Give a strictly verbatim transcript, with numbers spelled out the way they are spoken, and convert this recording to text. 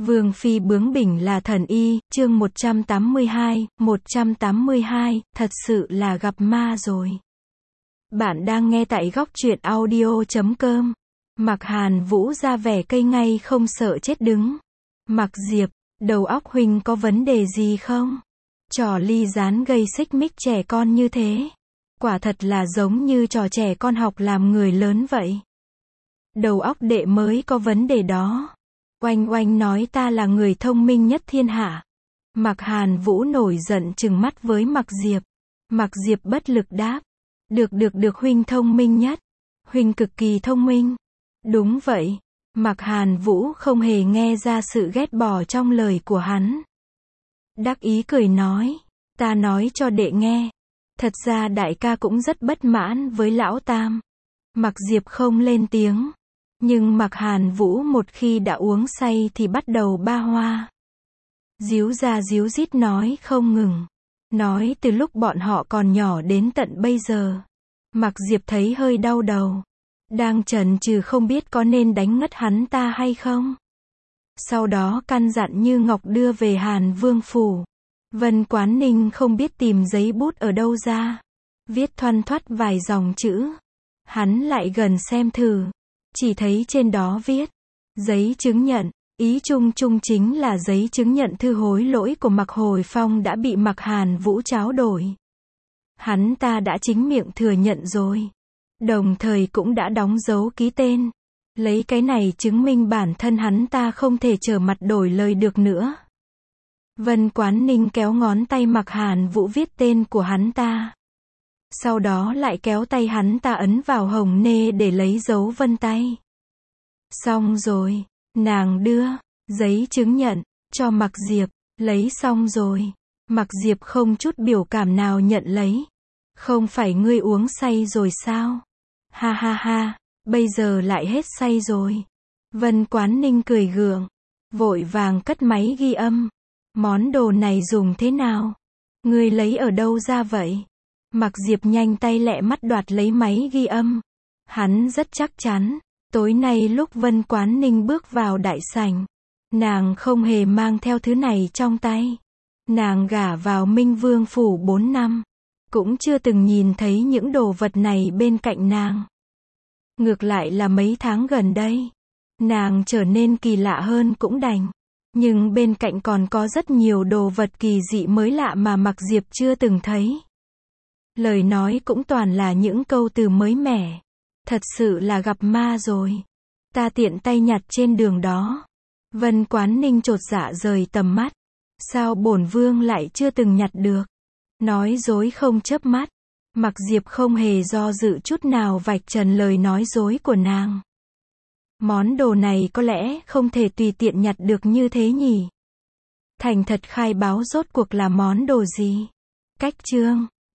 Vương phi bướng bỉnh là thần y, chương một trăm tám mươi hai, một trăm tám mươi hai, thật sự là gặp ma rồi. Bạn đang nghe tại góc truyện audio chấm com. Mạc Hàn Vũ ra vẻ cây ngay không sợ chết đứng. Mạc Diệp, đầu óc huynh có vấn đề gì không? Trò ly gián gây xích mích trẻ con như thế. Quả thật là giống như trò trẻ con học làm người lớn vậy. Đầu óc đệ mới có vấn đề đó. Oanh oanh nói ta là người thông minh nhất thiên hạ. Mạc Hàn Vũ nổi giận trừng mắt với Mạc Diệp. Mạc Diệp bất lực đáp. Được được được huynh thông minh nhất. Huynh cực kỳ thông minh. Đúng vậy. Mạc Hàn Vũ không hề nghe ra sự ghét bỏ trong lời của hắn. Đắc ý cười nói. Ta nói cho đệ nghe. Thật ra đại ca cũng rất bất mãn với lão tam. Mạc Diệp không lên tiếng. Nhưng Mạc Hàn Vũ một khi đã uống say thì bắt đầu ba hoa. Díu ra díu dít nói không ngừng. Nói từ lúc bọn họ còn nhỏ đến tận bây giờ. Mạc Diệp thấy hơi đau đầu. Đang chần chừ không biết có nên đánh ngất hắn ta hay không. Sau đó căn dặn Như Ngọc đưa về Hàn Vương phủ. Vân Quán Ninh không biết tìm giấy bút ở đâu ra. Viết thoăn thoắt vài dòng chữ. Hắn lại gần xem thử. Chỉ thấy trên đó viết. Giấy chứng nhận. Ý chung chung chính là giấy chứng nhận thư hối lỗi của Mạc Hồi Phong đã bị Mạc Hàn Vũ tráo đổi. Hắn ta đã chính miệng thừa nhận rồi. Đồng thời cũng đã đóng dấu ký tên. Lấy cái này chứng minh bản thân hắn ta không thể trở mặt đổi lời được nữa. Vân Quán Ninh kéo ngón tay Mạc Hàn Vũ viết tên của hắn ta. Sau đó lại kéo tay hắn ta ấn vào hồng nê để lấy dấu vân tay. Xong rồi. Nàng đưa giấy chứng nhận cho Mạc Diệp. Lấy xong rồi. Mạc Diệp không chút biểu cảm nào nhận lấy. Không phải ngươi uống say rồi sao? Ha ha ha. Bây giờ lại hết say rồi. Vân Quán Ninh cười gượng. Vội vàng cất máy ghi âm. Món đồ này dùng thế nào? Ngươi lấy ở đâu ra vậy? Mạc Diệp nhanh tay lẹ mắt đoạt lấy máy ghi âm. Hắn rất chắc chắn. Tối nay lúc Vân Quán Ninh bước vào đại sảnh. Nàng không hề mang theo thứ này trong tay. Nàng gả vào Minh Vương phủ bốn năm. Cũng chưa từng nhìn thấy những đồ vật này bên cạnh nàng. Ngược lại là mấy tháng gần đây. Nàng trở nên kỳ lạ hơn cũng đành. Nhưng bên cạnh còn có rất nhiều đồ vật kỳ dị mới lạ mà Mạc Diệp chưa từng thấy. Lời nói cũng toàn là những câu từ mới mẻ. Thật sự là gặp ma rồi. Ta tiện tay nhặt trên đường đó. Vân Quán Ninh chột dạ rời tầm mắt. Sao bổn vương lại chưa từng nhặt được? Nói dối không chớp mắt. Mạc Diệp không hề do dự chút nào vạch trần lời nói dối của nàng. Món đồ này có lẽ không thể tùy tiện nhặt được như thế nhỉ? Thành thật khai báo rốt cuộc là món đồ gì? Cách chương.